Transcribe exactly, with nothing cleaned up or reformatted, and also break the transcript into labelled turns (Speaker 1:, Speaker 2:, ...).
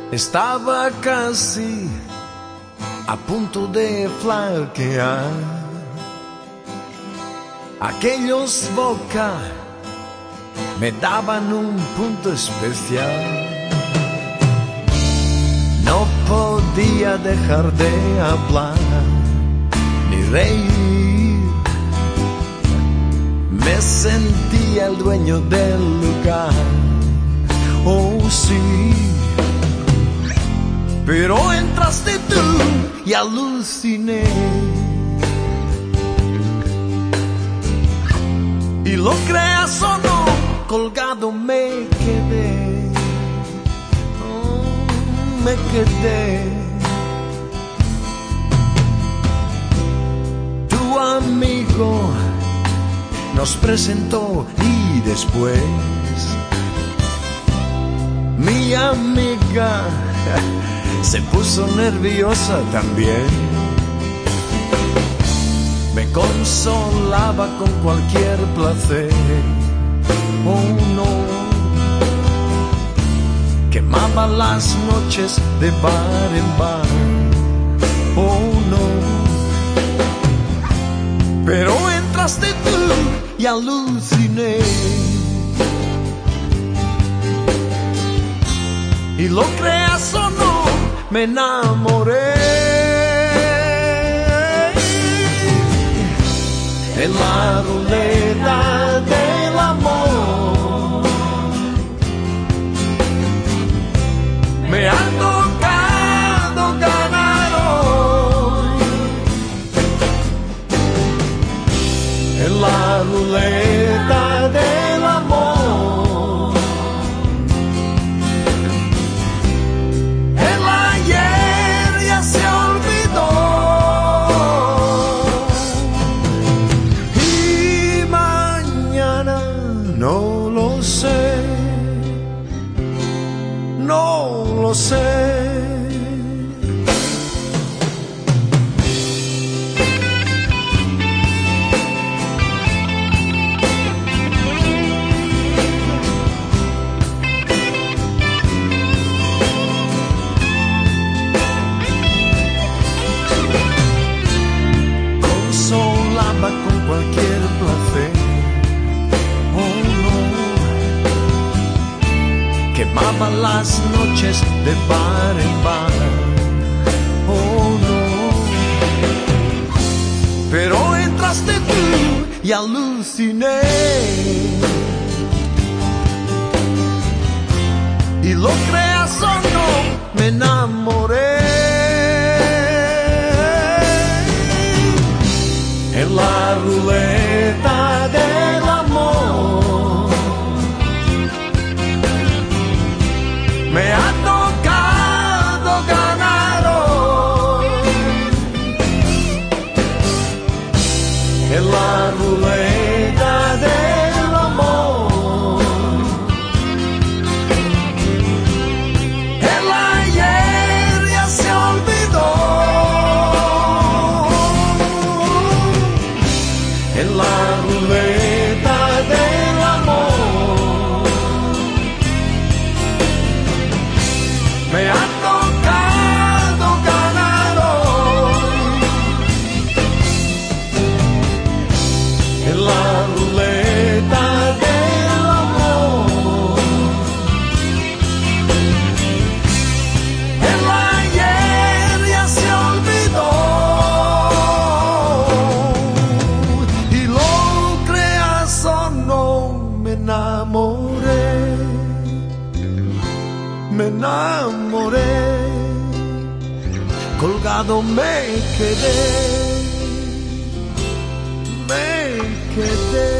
Speaker 1: Estaba casi a punto de flaquear. Aquellos boca me daban un punto especial. No podía dejar de hablar ni reír. Me sentía el dueño del lugar. Oh sí. Pero entraste tú y aluciné. Y lo creas o no, colgado me quedé. Oh, me quedé. Tu amigo nos presentó y después mi amiga se puso nerviosa también. Me consolaba con cualquier placer. Oh no, quemaba las noches de bar en bar. Oh no, pero entraste tú y aluciné. Y lo creas o no, me enamoré. En la ruleta del amor me ha tocado ganar hoy. En la ruleta del amor el ayer ya se olvidó. Y mañana no lo sé, no lo sé. Con cualquier placer, oh no, quemaba las noches de bar en bar, oh no, pero entraste tú y aluciné. Y lo creas o no, me enamoré. En la ruleta del amor me ha tocado ganar hoy. En la ruleta del amor el ayer ya se olvidó. En la ruleta del amor me ha tocado ganar hoy. En la ruleta del amor el ayer ya se olvidó. Me enamoré, me enamoré, colgado me quedé, me quedé.